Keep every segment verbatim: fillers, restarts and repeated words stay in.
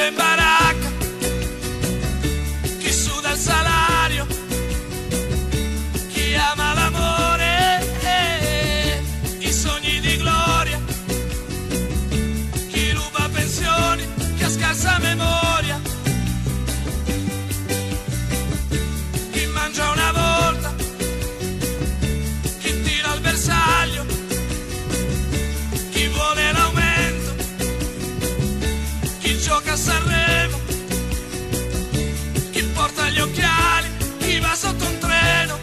vive in baracca, chi suda il salario, chi ama l'amore, eh, i sogni di gloria, chi ruba pensioni, chi ha scarsa memoria, chi mangia una volta, chi tira al bersaglio, chi vuole l'aumento, chi gioca a Sanremo, chi porta gli occhiali, chi va sotto un treno,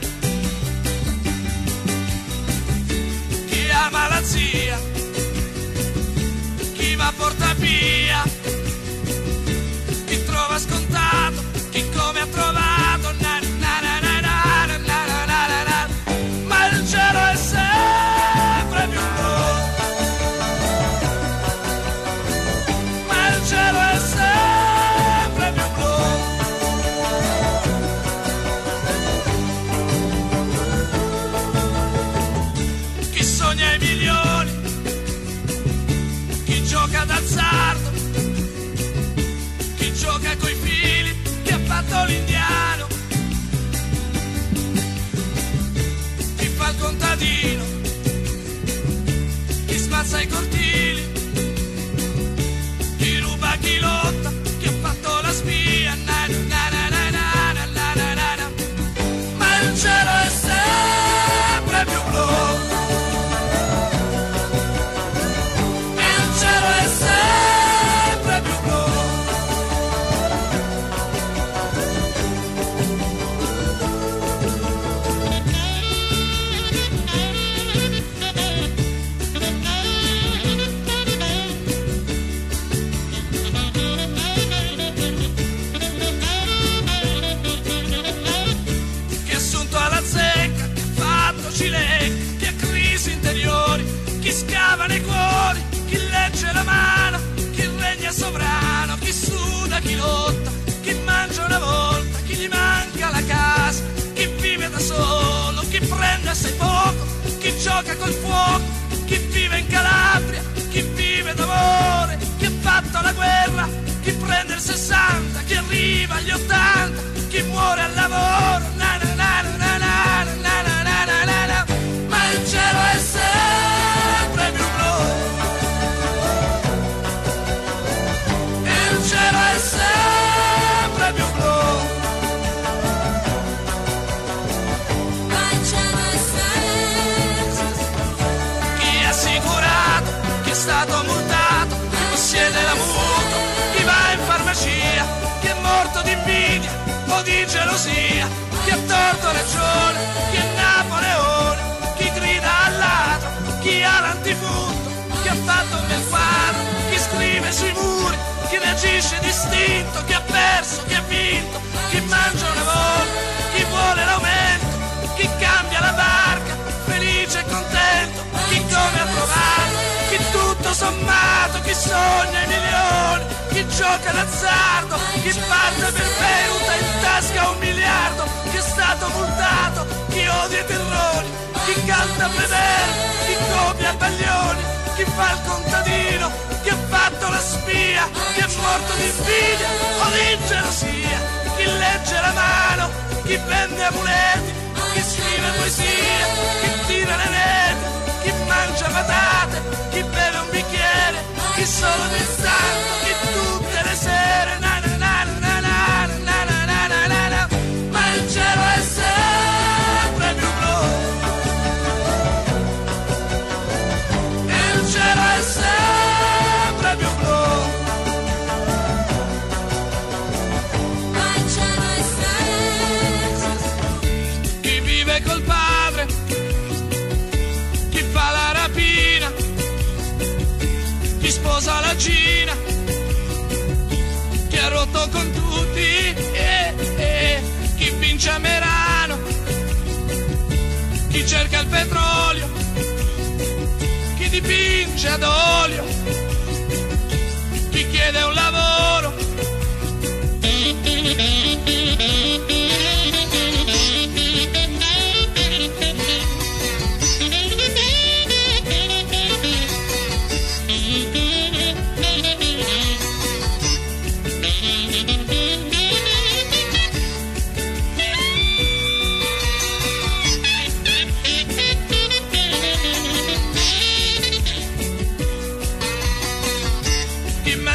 chi ama la zia, chi va a Portapia, chi trova scontato, chi come ha trovato, na, na, na, na, na, na, na, na, na, na. Ma il cielo è sempre più blu, ma il cielo è sempre più blu. Chi sogna i milioni, chi gioca d'azzardo, chi gioca coi fili, chi ha fatto l'indiano, chi fa il contadino, chi smazza i cortili, chi ruba, chi lotta, chi ha fatto la spia, na, na, na, na, na, na, na, na, na, na. Ma il cielo è sempre più blu, il cielo è sempre più blu. Chi è assunto alla zecca, chi ha fatto cilecca, chi ha crisi interiori, chi scava nei cuori, chi legge la mano, chi regna sovrano, chi suda, chi lotta, chi mangia una volta, chi gli manca la casa, chi vive da solo, chi prende assai poco, chi gioca col fuoco, chi vive in Calabria, chi vive d'amore, chi ha fatto la guerra, chi prende il sessanta, chi arriva agli ottanta, chi muore al lavoro, na na na na na na na na na na na na. Ma il cielo è sempre più blu, il cielo è sempre più blu, ma il cielo è sempre. Chi è assicurato, chi è stato multato, chi possiede la mutua, chi va in farmacia, chi è morto di invidia o di gelosia, chi ha torto ragione, chi è Napoleone, chi grida al ladro, chi ha l'antifurto, chi ha fatto un bel faro, chi scrive sui muri, chi reagisce distinto, chi ha perso, chi ha vinto, chi mangia una volta, chi vuole l'aumento, chi cambia la barca, felice e contento, chi come ha trovato, chi tutto sommato, chi sogna i milioni, chi gioca d'azzardo, chi parte per Beuta in tasca un miliardo, chi è stato multato, chi odia i terrori, chi canta a vedere, chi copia baglioni, chi fa il contadino, chi ha fatto la spia, chi è morto di invidia o di gelosia, chi legge la mano, chi vende amuleti, chi scrive poesia, chi tira le reti, chi mangia patate, chi beve un bicchiere, chi solo d'istante, chi tutte le sere, na na na na na na na na na na na. Ma il cielo è sempre più blu, il cielo è sempre più blu, ma il cielo è sempre. Chi vive col padre, chi fa la rapina, chi sposa la Gina, chi ha rotto con tutti, eh, eh, chi vince a Merano, chi cerca il petrolio, chi dipinge ad olio, chi chiede un lavoro.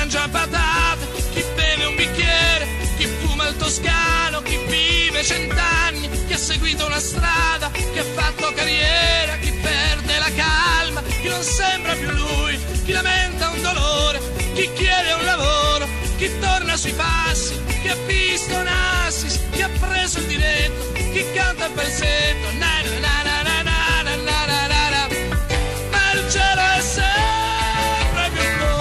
mangia patate, chi beve un bicchiere, chi fuma il toscano, chi vive cent'anni, chi ha seguito una strada, chi ha fatto carriera, chi perde la calma, chi non sembra più lui, chi lamenta un dolore, chi chiede un lavoro, chi torna sui passi, chi ha visto un assist, chi ha preso il diretto, chi canta il pezzetto, na na na na na na na na na na. Ma il cielo è sempre più blu,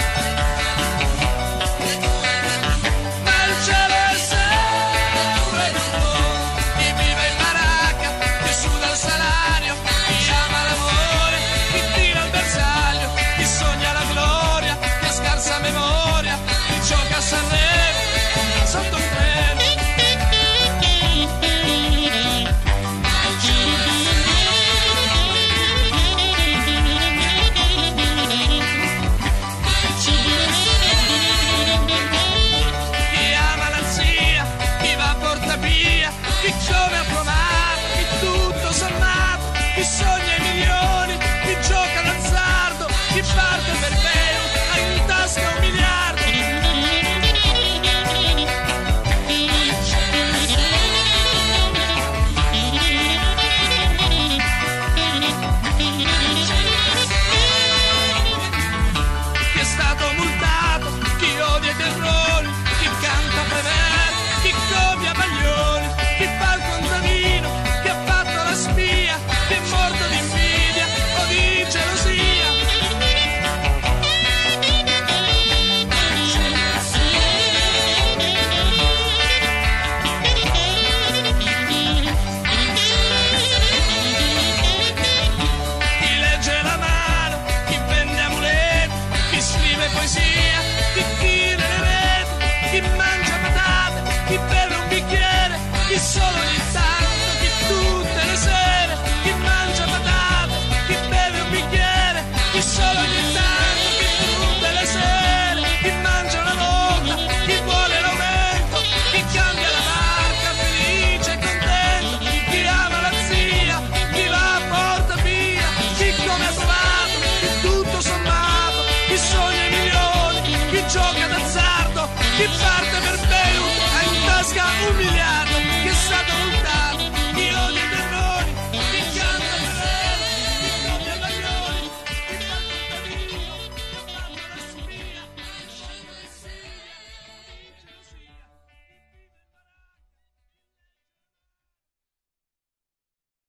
ma il cielo è sempre più blu. Chi vive in baracca, chi suda il salario, chi ama l'amore, chi tira il bersaglio, chi sogna la gloria, chi ha scarsa memoria, chi gioca a Sanremo sotto un treno. Chi ama la zia, chi va a Portapia, chi come a provato, chi tutto sommato, chi sogna i milioni, chi gioca d'azzardo, chi parte per bene, ha in tasca un miliardo. Chi è stato multato, chi odia i terrori, chi canta Prever, chi copia Baglioni, chi fa il contadino, chi ha fatto la spia, chi è morto di invidia o di gelosia. Chi legge la mano, chi vende amuleti, chi scrive poesia, chi tira le reti, chi mangia patate, chi beve un bicchiere, chi solo ogni tanto, chi tutte le sere, chi mangia patate, chi beve un bicchiere, chi solo ogni tanto, chi tutte le sere, chi mangia una volta, chi vuole l'aumento, chi cambia la marca, felice e contento, chi ama la zia, chi va a Portapia, chi come ha trovato, chi tutto sommato, chi sogna i milioni, chi gioca d'azzardo, chi parte per Beirut, ha in tasca un miliardo.